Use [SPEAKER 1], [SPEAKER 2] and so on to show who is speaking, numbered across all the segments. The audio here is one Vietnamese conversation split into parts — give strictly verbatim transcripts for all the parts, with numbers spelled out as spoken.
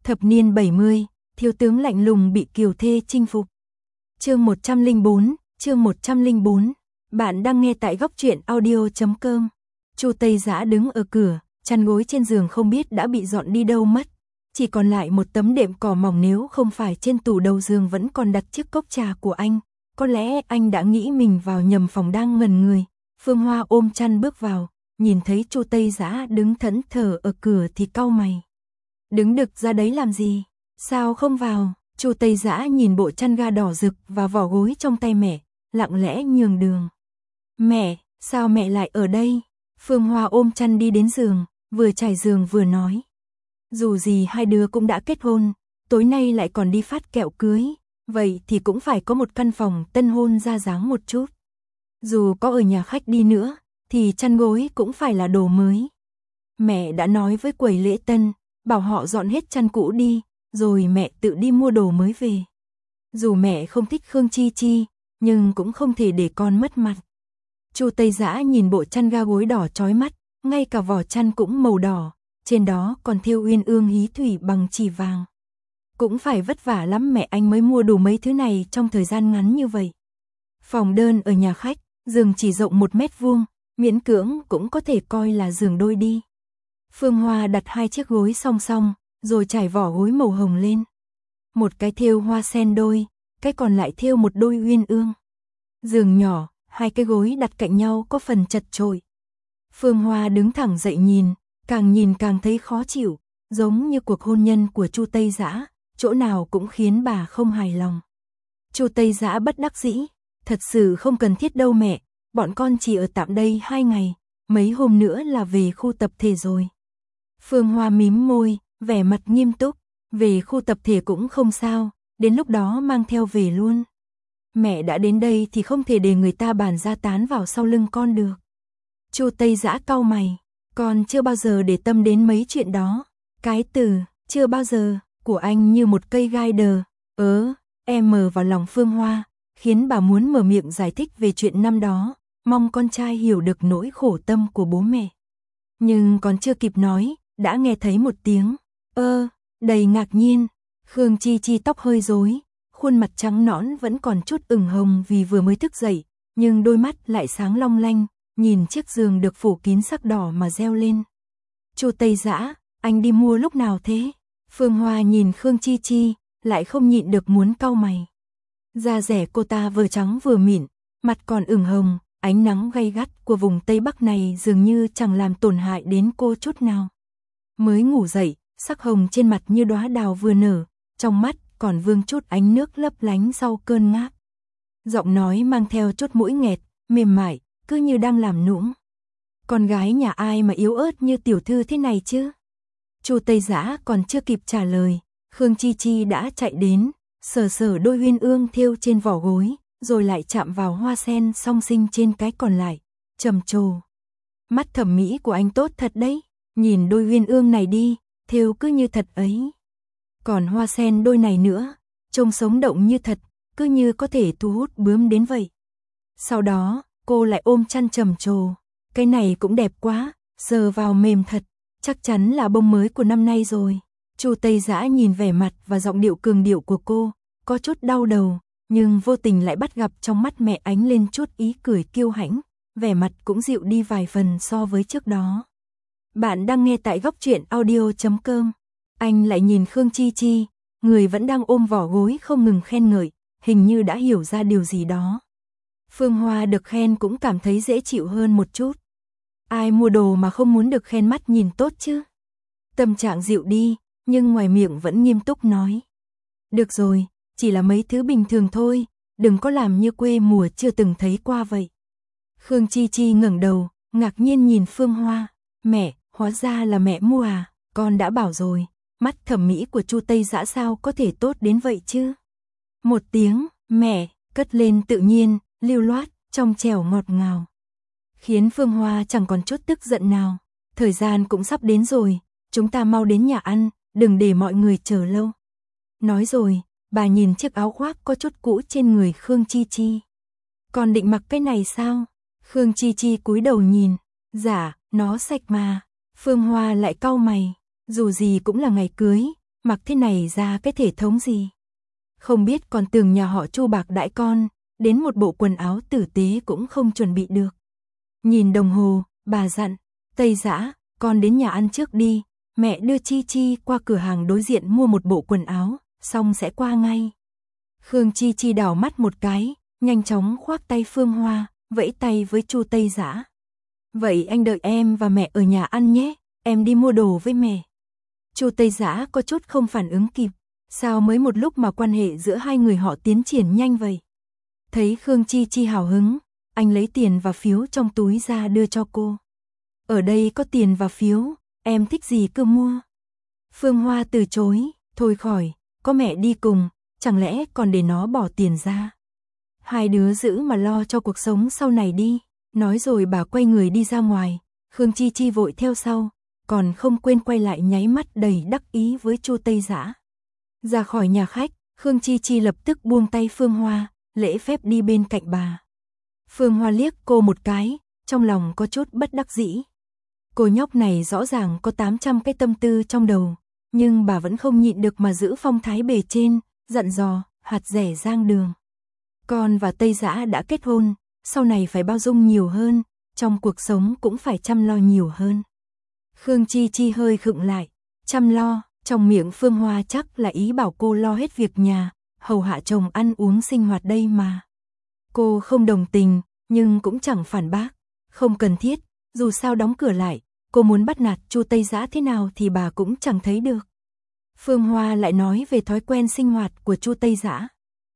[SPEAKER 1] Thập niên bảy mươi, thiếu tướng lạnh lùng bị kiều thê chinh phục. Chương một trăm lẻ bốn, chương một trăm lẻ bốn. Bạn đang nghe tại góc truyện audio chấm com. Chu Tây Dã đứng ở cửa, chăn gối trên giường không biết đã bị dọn đi đâu mất. Chỉ còn lại một tấm đệm cỏ mỏng, nếu không phải trên tủ đầu giường vẫn còn đặt chiếc cốc trà của anh, có lẽ anh đã nghĩ mình vào nhầm phòng đang ngẩn người. Phương Hoa ôm chăn bước vào, nhìn thấy Chu Tây Dã đứng thẫn thờ ở cửa thì cau mày. Đứng đực ra đấy làm gì? Sao không vào? Chu Tây Dã nhìn bộ chăn ga đỏ rực và vỏ gối trong tay mẹ, lặng lẽ nhường đường. Mẹ, sao mẹ lại ở đây? Phương Hoa ôm chăn đi đến giường, vừa trải giường vừa nói. Dù gì hai đứa cũng đã kết hôn, tối nay lại còn đi phát kẹo cưới, vậy thì cũng phải có một căn phòng tân hôn ra dáng một chút. Dù có ở nhà khách đi nữa, thì chăn gối cũng phải là đồ mới. Mẹ đã nói với quầy lễ tân, bảo họ dọn hết chăn cũ đi, rồi mẹ tự đi mua đồ mới về. Dù mẹ không thích Khương Chi Chi, nhưng cũng không thể để con mất mặt. Chu Tây Dã nhìn bộ chăn ga gối đỏ chói mắt, ngay cả vỏ chăn cũng màu đỏ, trên đó còn thêu uyên ương hí thủy bằng chỉ vàng. Cũng phải vất vả lắm mẹ anh mới mua đủ mấy thứ này trong thời gian ngắn như vậy. Phòng đơn ở nhà khách, giường chỉ rộng một mét vuông, miễn cưỡng cũng có thể coi là giường đôi đi. Phương Hoa đặt hai chiếc gối song song, rồi trải vỏ gối màu hồng lên. Một cái thêu hoa sen đôi, cái còn lại thêu một đôi uyên ương. Giường nhỏ, hai cái gối đặt cạnh nhau có phần chật chội. Phương Hoa đứng thẳng dậy nhìn, càng nhìn càng thấy khó chịu, giống như cuộc hôn nhân của Chu Tây Dã, chỗ nào cũng khiến bà không hài lòng. Chu Tây Dã bất đắc dĩ, thật sự không cần thiết đâu mẹ, bọn con chỉ ở tạm đây hai ngày, mấy hôm nữa là về khu tập thể rồi. Phương Hoa mím môi, vẻ mặt nghiêm túc, về khu tập thể cũng không sao, đến lúc đó mang theo về luôn. Mẹ đã đến đây thì không thể để người ta bàn ra tán vào sau lưng con được. Chu Tây Dã cau mày, con chưa bao giờ để tâm đến mấy chuyện đó. Cái từ chưa bao giờ của anh như một cây gai đờ, ớ, em mờ vào lòng Phương Hoa, khiến bà muốn mở miệng giải thích về chuyện năm đó, mong con trai hiểu được nỗi khổ tâm của bố mẹ. Nhưng còn chưa kịp nói, đã nghe thấy một tiếng ơ, đầy ngạc nhiên. Khương Chi Chi tóc hơi rối, khuôn mặt trắng nõn vẫn còn chút ửng hồng vì vừa mới thức dậy, nhưng đôi mắt lại sáng long lanh, nhìn chiếc giường được phủ kín sắc đỏ mà reo lên. Chu Tây Dã, anh đi mua lúc nào thế? Phương Hoa nhìn Khương Chi Chi, lại không nhịn được muốn cau mày. Da dẻ cô ta vừa trắng vừa mịn, mặt còn ửng hồng, ánh nắng gay gắt của vùng Tây Bắc này dường như chẳng làm tổn hại đến cô chút nào. Mới ngủ dậy, sắc hồng trên mặt như đóa đào vừa nở, trong mắt còn vương chút ánh nước lấp lánh sau cơn ngáp. Giọng nói mang theo chút mũi nghẹt, mềm mại, cứ như đang làm nũng. Con gái nhà ai mà yếu ớt như tiểu thư thế này chứ? Chu Tây Dã còn chưa kịp trả lời, Khương Chi Chi đã chạy đến, sờ sờ đôi uyên ương thêu trên vỏ gối, rồi lại chạm vào hoa sen song sinh trên cái còn lại, trầm trồ. Mắt thẩm mỹ của anh tốt thật đấy, nhìn đôi uyên ương này đi, thêu cứ như thật ấy. Còn hoa sen đôi này nữa, trông sống động như thật, cứ như có thể thu hút bướm đến vậy. Sau đó, cô lại ôm chăn trầm trồ, cái này cũng đẹp quá, sờ vào mềm thật, chắc chắn là bông mới của năm nay rồi. Chu Tây Dã nhìn vẻ mặt và giọng điệu cường điệu của cô, có chút đau đầu, nhưng vô tình lại bắt gặp trong mắt mẹ ánh lên chút ý cười kiêu hãnh, vẻ mặt cũng dịu đi vài phần so với trước đó. Bạn đang nghe tại góc truyện audio chấm com. Anh lại nhìn Khương Chi Chi, người vẫn đang ôm vỏ gối không ngừng khen ngợi, hình như đã hiểu ra điều gì đó. Phương Hoa được khen cũng cảm thấy dễ chịu hơn một chút. Ai mua đồ mà không muốn được khen mắt nhìn tốt chứ? Tâm trạng dịu đi, nhưng ngoài miệng vẫn nghiêm túc nói. Được rồi, chỉ là mấy thứ bình thường thôi, đừng có làm như quê mùa chưa từng thấy qua vậy. Khương Chi Chi ngẩng đầu, ngạc nhiên nhìn Phương Hoa. Mẹ, hóa ra là mẹ mua à? Con đã bảo rồi, mắt thẩm mỹ của Chu Tây Dã sao có thể tốt đến vậy chứ? Một tiếng, mẹ, cất lên tự nhiên, lưu loát, trong trẻo ngọt ngào. Khiến Phương Hoa chẳng còn chút tức giận nào. Thời gian cũng sắp đến rồi, chúng ta mau đến nhà ăn, đừng để mọi người chờ lâu. Nói rồi, bà nhìn chiếc áo khoác có chút cũ trên người Khương Chi Chi. Con định mặc cái này sao? Khương Chi Chi cúi đầu nhìn. Dạ, nó sạch mà. Phương Hoa lại cau mày. Dù gì cũng là ngày cưới, mặc thế này ra cái thể thống gì. Không biết còn tưởng nhà họ Chu bạc đãi con, đến một bộ quần áo tử tế cũng không chuẩn bị được. Nhìn đồng hồ, bà dặn, Tây Dã, con đến nhà ăn trước đi, mẹ đưa Chi Chi qua cửa hàng đối diện mua một bộ quần áo, xong sẽ qua ngay. Khương Chi Chi đảo mắt một cái, nhanh chóng khoác tay Phương Hoa, vẫy tay với Chu Tây Dã. Vậy anh đợi em và mẹ ở nhà ăn nhé, em đi mua đồ với mẹ. Chu Tây Dã có chút không phản ứng kịp, sao mới một lúc mà quan hệ giữa hai người họ tiến triển nhanh vậy. Thấy Khương Chi Chi hào hứng, anh lấy tiền và phiếu trong túi ra đưa cho cô. Ở đây có tiền và phiếu, em thích gì cứ mua. Phương Hoa từ chối, thôi khỏi, có mẹ đi cùng, chẳng lẽ còn để nó bỏ tiền ra. Hai đứa giữ mà lo cho cuộc sống sau này đi. Nói rồi bà quay người đi ra ngoài, Khương Chi Chi vội theo sau, còn không quên quay lại nháy mắt đầy đắc ý với Chu Tây Dã. Ra khỏi nhà khách, Khương Chi Chi lập tức buông tay Phương Hoa, lễ phép đi bên cạnh bà. Phương Hoa liếc cô một cái, trong lòng có chút bất đắc dĩ. Cô nhóc này rõ ràng có tám trăm cái tâm tư trong đầu, nhưng bà vẫn không nhịn được mà giữ phong thái bề trên, dặn dò, hạt rẻ rang đường. Con và Tây Dã đã kết hôn, sau này phải bao dung nhiều hơn, trong cuộc sống cũng phải chăm lo nhiều hơn. Khương Chi Chi hơi khựng lại, chăm lo, trong miệng Phương Hoa chắc là ý bảo cô lo hết việc nhà, hầu hạ chồng ăn uống sinh hoạt đây mà. Cô không đồng tình, nhưng cũng chẳng phản bác, không cần thiết, dù sao đóng cửa lại, cô muốn bắt nạt Chu Tây Dã thế nào thì bà cũng chẳng thấy được. Phương Hoa lại nói về thói quen sinh hoạt của Chu Tây Dã.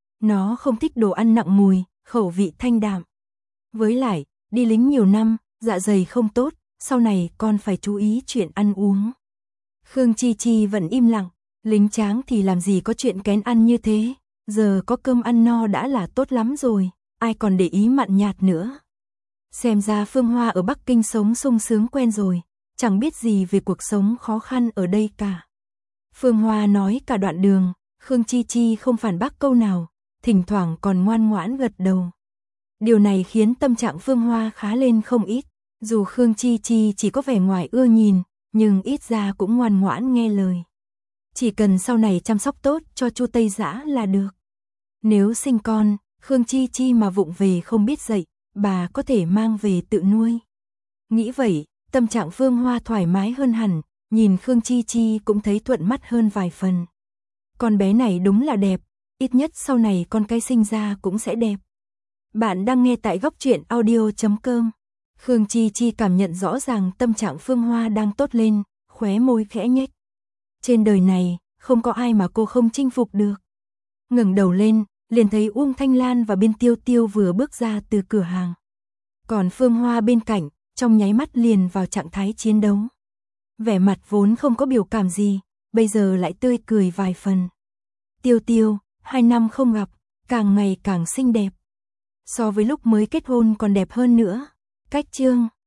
[SPEAKER 1] Nó không thích đồ ăn nặng mùi, khẩu vị thanh đạm. Với lại, đi lính nhiều năm, dạ dày không tốt, sau này con phải chú ý chuyện ăn uống. Khương Chi Chi vẫn im lặng, lính tráng thì làm gì có chuyện kén ăn như thế, giờ có cơm ăn no đã là tốt lắm rồi, ai còn để ý mặn nhạt nữa. Xem ra Phương Hoa ở Bắc Kinh sống sung sướng quen rồi, chẳng biết gì về cuộc sống khó khăn ở đây cả. Phương Hoa nói cả đoạn đường, Khương Chi Chi không phản bác câu nào, thỉnh thoảng còn ngoan ngoãn gật đầu. Điều này khiến tâm trạng Phương Hoa khá lên không ít, dù Khương Chi Chi chỉ có vẻ ngoài ưa nhìn, nhưng ít ra cũng ngoan ngoãn nghe lời. Chỉ cần sau này chăm sóc tốt cho Chu Tây Dã là được. Nếu sinh con, Khương Chi Chi mà vụng về không biết dạy, bà có thể mang về tự nuôi. Nghĩ vậy, tâm trạng Phương Hoa thoải mái hơn hẳn, nhìn Khương Chi Chi cũng thấy thuận mắt hơn vài phần. Con bé này đúng là đẹp, ít nhất sau này con cái sinh ra cũng sẽ đẹp. Bạn đang nghe tại góc truyện audio chấm com. Khương Chi Chi cảm nhận rõ ràng tâm trạng Phương Hoa đang tốt lên, khóe môi khẽ nhếch. Trên đời này, không có ai mà cô không chinh phục được. Ngẩng đầu lên, liền thấy Uông Thanh Lan và Biên Tiêu Tiêu vừa bước ra từ cửa hàng. Còn Phương Hoa bên cạnh, trong nháy mắt liền vào trạng thái chiến đấu. Vẻ mặt vốn không có biểu cảm gì, bây giờ lại tươi cười vài phần. Tiêu Tiêu, hai năm không gặp, càng ngày càng xinh đẹp. So với lúc mới kết hôn còn đẹp hơn nữa. Cách chương